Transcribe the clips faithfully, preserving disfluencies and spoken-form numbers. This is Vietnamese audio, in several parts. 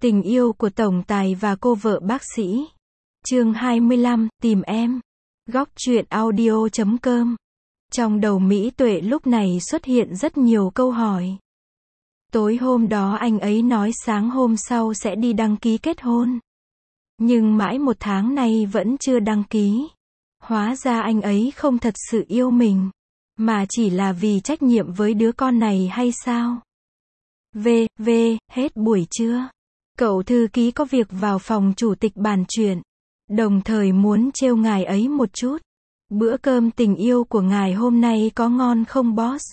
Tình yêu của tổng tài và cô vợ bác sĩ. Chương hai mươi lăm, tìm em. Góc truyện audio chấm com. Trong đầu Mỹ Tuệ lúc này xuất hiện rất nhiều câu hỏi. Tối hôm đó anh ấy nói sáng hôm sau sẽ đi đăng ký kết hôn. Nhưng mãi một tháng nay vẫn chưa đăng ký. Hóa ra anh ấy không thật sự yêu mình, mà chỉ là vì trách nhiệm với đứa con này hay sao? V, V, hết buổi trưa. Cậu thư ký có việc vào phòng chủ tịch bàn chuyện, đồng thời muốn trêu ngài ấy một chút. Bữa cơm tình yêu của ngài hôm nay có ngon không boss?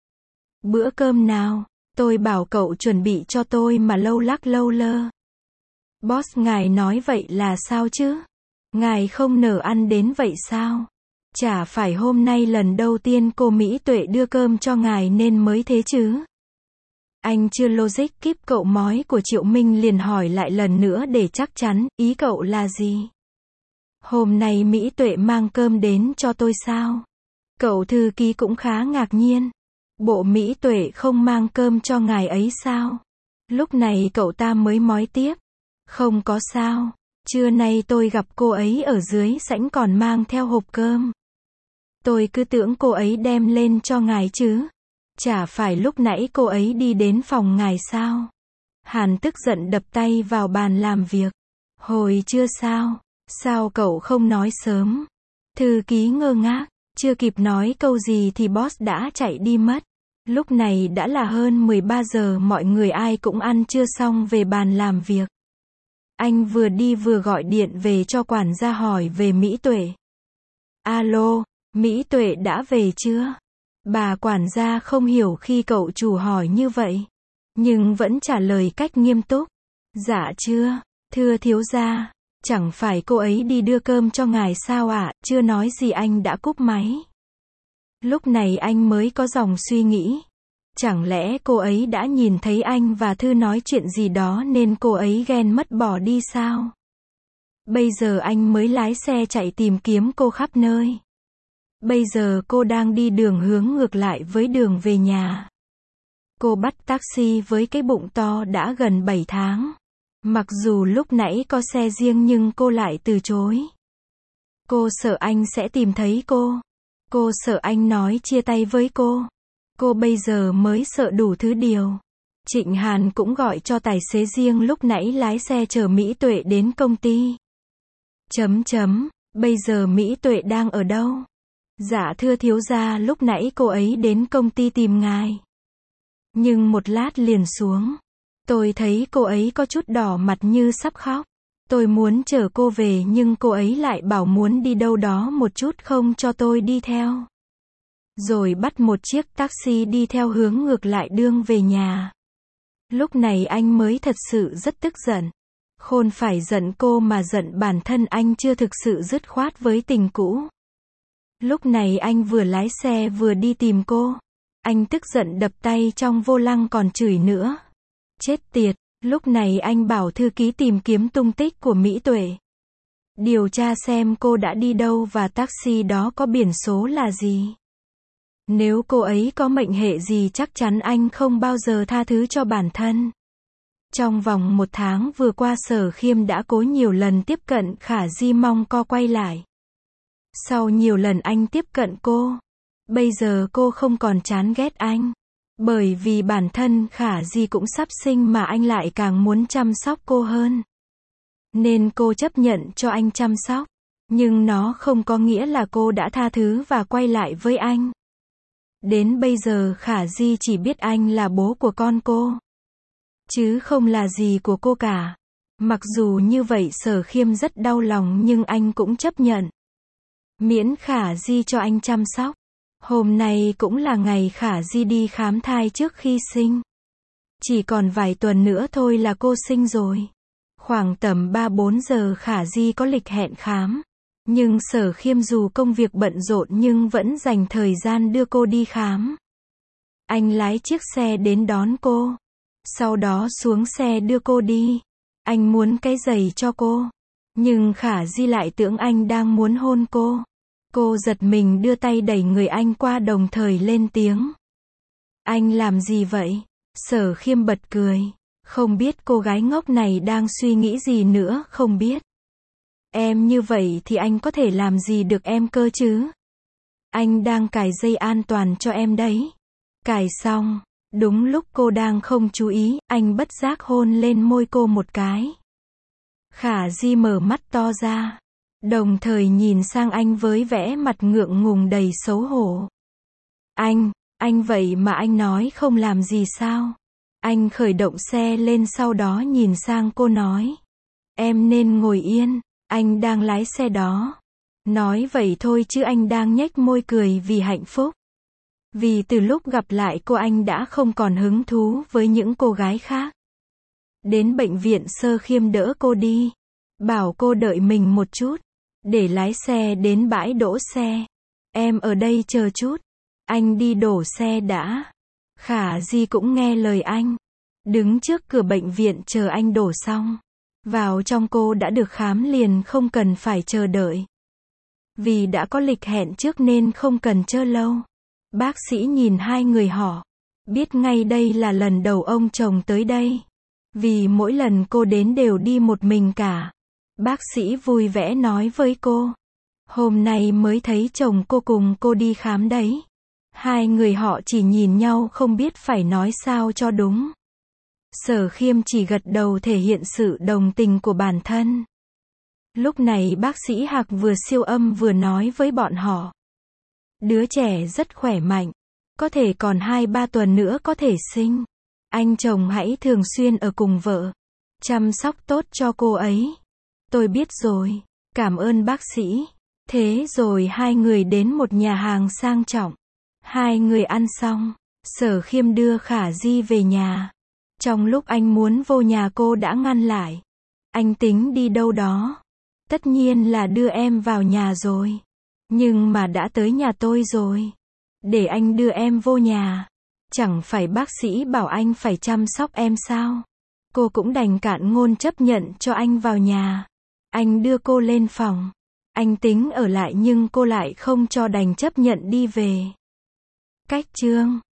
Bữa cơm nào? Tôi bảo cậu chuẩn bị cho tôi mà lâu lắc lâu lơ. Boss, ngài nói vậy là sao chứ? Ngài không nỡ ăn đến vậy sao? Chả phải hôm nay lần đầu tiên cô Mỹ Tuệ đưa cơm cho ngài nên mới thế chứ? Anh chưa logic kíp cậu mói của Triệu Minh liền hỏi lại lần nữa để chắc chắn, ý cậu là gì? Hôm nay Mỹ Tuệ mang cơm đến cho tôi sao? Cậu thư ký cũng khá ngạc nhiên. Bộ Mỹ Tuệ không mang cơm cho ngài ấy sao? Lúc này cậu ta mới mói tiếp. Không có sao. Trưa nay tôi gặp cô ấy ở dưới sảnh còn mang theo hộp cơm. Tôi cứ tưởng cô ấy đem lên cho ngài chứ. Chả phải lúc nãy cô ấy đi đến phòng ngài sao? Hàn tức giận đập tay vào bàn làm việc. Hồi chưa sao? Sao cậu không nói sớm? Thư ký ngơ ngác, chưa kịp nói câu gì thì boss đã chạy đi mất. Lúc này đã là hơn mười ba giờ, mọi người ai cũng ăn trưa xong về bàn làm việc. Anh vừa đi vừa gọi điện về cho quản gia hỏi về Mỹ Tuệ. Alo, Mỹ Tuệ đã về chưa? Bà quản gia không hiểu khi cậu chủ hỏi như vậy, nhưng vẫn trả lời cách nghiêm túc. Dạ chưa, thưa thiếu gia, chẳng phải cô ấy đi đưa cơm cho ngài sao ạ? À? Chưa nói gì anh đã cúp máy. Lúc này anh mới có dòng suy nghĩ. Chẳng lẽ cô ấy đã nhìn thấy anh và Thư nói chuyện gì đó nên cô ấy ghen mất bỏ đi sao? Bây giờ anh mới lái xe chạy tìm kiếm cô khắp nơi. Bây giờ cô đang đi đường hướng ngược lại với đường về nhà. Cô bắt taxi với cái bụng to đã gần bảy tháng. Mặc dù lúc nãy có xe riêng nhưng cô lại từ chối. Cô sợ anh sẽ tìm thấy cô. Cô sợ anh nói chia tay với cô. Cô bây giờ mới sợ đủ thứ điều. Trịnh Hàn cũng gọi cho tài xế riêng lúc nãy lái xe chở Mỹ Tuệ đến công ty. Chấm chấm, bây giờ Mỹ Tuệ đang ở đâu? Dạ thưa thiếu gia, lúc nãy cô ấy đến công ty tìm ngài. Nhưng một lát liền xuống. Tôi thấy cô ấy có chút đỏ mặt như sắp khóc. Tôi muốn chở cô về nhưng cô ấy lại bảo muốn đi đâu đó một chút không cho tôi đi theo. Rồi bắt một chiếc taxi đi theo hướng ngược lại đường về nhà. Lúc này anh mới thật sự rất tức giận. Khôn phải giận cô mà giận bản thân anh chưa thực sự dứt khoát với tình cũ. Lúc này anh vừa lái xe vừa đi tìm cô. Anh tức giận đập tay trong vô lăng còn chửi nữa. Chết tiệt, lúc này anh bảo thư ký tìm kiếm tung tích của Mỹ Tuệ. Điều tra xem cô đã đi đâu và taxi đó có biển số là gì. Nếu cô ấy có mệnh hệ gì chắc chắn anh không bao giờ tha thứ cho bản thân. Trong vòng một tháng vừa qua Sở Khiêm đã cố nhiều lần tiếp cận Khả Di mong co quay lại. Sau nhiều lần anh tiếp cận cô, bây giờ cô không còn chán ghét anh. Bởi vì bản thân Khả Di cũng sắp sinh mà anh lại càng muốn chăm sóc cô hơn. Nên cô chấp nhận cho anh chăm sóc. Nhưng nó không có nghĩa là cô đã tha thứ và quay lại với anh. Đến bây giờ Khả Di chỉ biết anh là bố của con cô, chứ không là gì của cô cả. Mặc dù như vậy Sở Khiêm rất đau lòng nhưng anh cũng chấp nhận. Miễn Khả Di cho anh chăm sóc. Hôm nay cũng là ngày Khả Di đi khám thai trước khi sinh. Chỉ còn vài tuần nữa thôi là cô sinh rồi. Khoảng tầm ba bốn giờ Khả Di có lịch hẹn khám. Nhưng Sở Khiêm dù công việc bận rộn nhưng vẫn dành thời gian đưa cô đi khám. Anh lái chiếc xe đến đón cô. Sau đó xuống xe đưa cô đi. Anh muốn cái giày cho cô. Nhưng Khả Di lại tưởng anh đang muốn hôn cô. Cô giật mình đưa tay đẩy người anh qua đồng thời lên tiếng. Anh làm gì vậy? Sở Khiêm bật cười. Không biết cô gái ngốc này đang suy nghĩ gì nữa, không biết. Em như vậy thì anh có thể làm gì được em cơ chứ? Anh đang cài dây an toàn cho em đấy. Cài xong, đúng lúc cô đang không chú ý, anh bất giác hôn lên môi cô một cái. Khả Di mở mắt to ra, đồng thời nhìn sang anh với vẻ mặt ngượng ngùng đầy xấu hổ. Anh, anh vậy mà anh nói không làm gì sao? Anh khởi động xe lên sau đó nhìn sang cô nói. Em nên ngồi yên, anh đang lái xe đó. Nói vậy thôi chứ anh đang nhếch môi cười vì hạnh phúc. Vì từ lúc gặp lại cô anh đã không còn hứng thú với những cô gái khác. Đến bệnh viện Sơ Khiêm đỡ cô đi. Bảo cô đợi mình một chút. Để lái xe đến bãi đỗ xe. Em ở đây chờ chút. Anh đi đổ xe đã. Khả Di cũng nghe lời anh. Đứng trước cửa bệnh viện chờ anh đổ xong. Vào trong cô đã được khám liền không cần phải chờ đợi. Vì đã có lịch hẹn trước nên không cần chờ lâu. Bác sĩ nhìn hai người họ. Biết ngay đây là lần đầu ông chồng tới đây. Vì mỗi lần cô đến đều đi một mình cả. Bác sĩ vui vẻ nói với cô. Hôm nay mới thấy chồng cô cùng cô đi khám đấy. Hai người họ chỉ nhìn nhau không biết phải nói sao cho đúng. Sở Khiêm chỉ gật đầu thể hiện sự đồng tình của bản thân. Lúc này bác sĩ Hạc vừa siêu âm vừa nói với bọn họ. Đứa trẻ rất khỏe mạnh. Có thể còn hai ba tuần nữa có thể sinh. Anh chồng hãy thường xuyên ở cùng vợ. Chăm sóc tốt cho cô ấy. Tôi biết rồi. Cảm ơn bác sĩ. Thế rồi hai người đến một nhà hàng sang trọng. Hai người ăn xong. Sở Khiêm đưa Khả Di về nhà. Trong lúc anh muốn vô nhà cô đã ngăn lại. Anh tính đi đâu đó. Tất nhiên là đưa em vào nhà rồi. Nhưng mà đã tới nhà tôi rồi. Để anh đưa em vô nhà. Chẳng phải bác sĩ bảo anh phải chăm sóc em sao? Cô cũng đành cạn ngôn chấp nhận cho anh vào nhà. Anh đưa cô lên phòng. Anh tính ở lại nhưng cô lại không cho, đành chấp nhận đi về. Cách chương